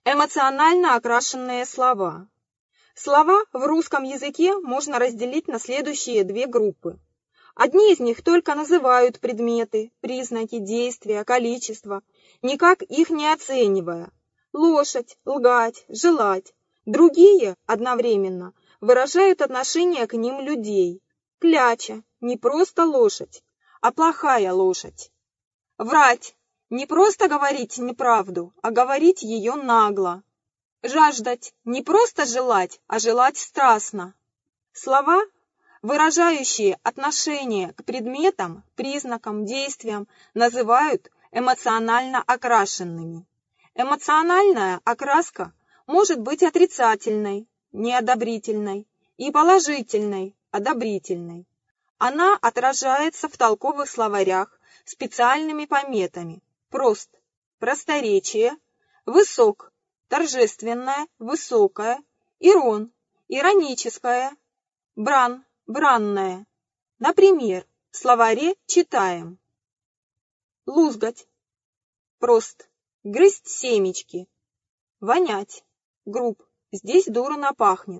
Эмоционально окрашенные слова. Слова в русском языке можно разделить на следующие две группы. Одни из них только называют предметы, признаки, действия, количество, никак их не оценивая. Лошадь, лгать, желать. Другие одновременно выражают отношение к ним людей. Кляча, не просто лошадь, а плохая лошадь. Врать, не просто говорить неправду, а говорить ее нагло. Жаждать, не просто желать, а желать страстно. Слова, выражающие отношение к предметам, признакам, действиям, называют эмоционально окрашенными. Эмоциональная окраска может быть отрицательной, неодобрительной, и положительной, одобрительной. Она отражается в толковых словарях специальными пометами: прост, просторечие, высок, торжественное, высокое, ирон, ироническое, бран, бранное. Например, в словаре читаем: лузгать, прост, грызть семечки, вонять, груб, здесь дурно пахнет.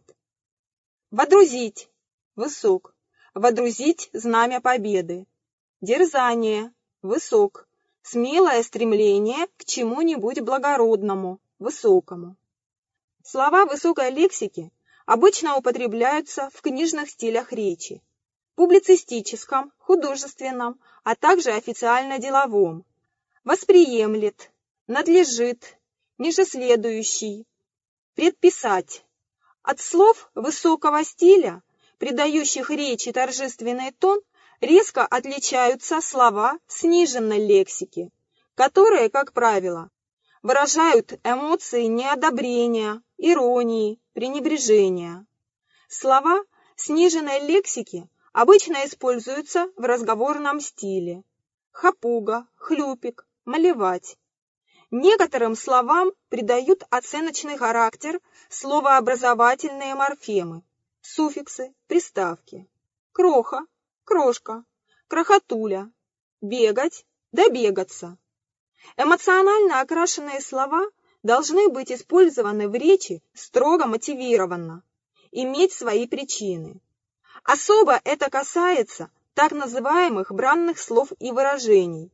Водрузить, высок, водрузить знамя победы. Дерзание, высок, смелое стремление к чему-нибудь благородному, высокому. Слова высокой лексики обычно употребляются в книжных стилях речи, публицистическом, художественном, а также официально-деловом. Восприемлет, надлежит, нижеследующий, предписать. От слов высокого стиля, придающих речи торжественный тон, резко отличаются слова сниженной лексики, которые, как правило, выражают эмоции неодобрения, иронии, пренебрежения. Слова сниженной лексики обычно используются в разговорном стиле: хапуга, хлюпик, малевать. Некоторым словам придают оценочный характер словообразовательные морфемы, суффиксы, приставки: кроха, крошка, крохотуля, бегать, добегаться. Эмоционально окрашенные слова должны быть использованы в речи строго мотивированно, иметь свои причины. Особо это касается так называемых бранных слов и выражений.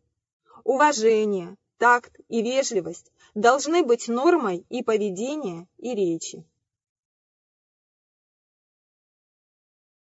Уважение, такт и вежливость должны быть нормой и поведения, и речи.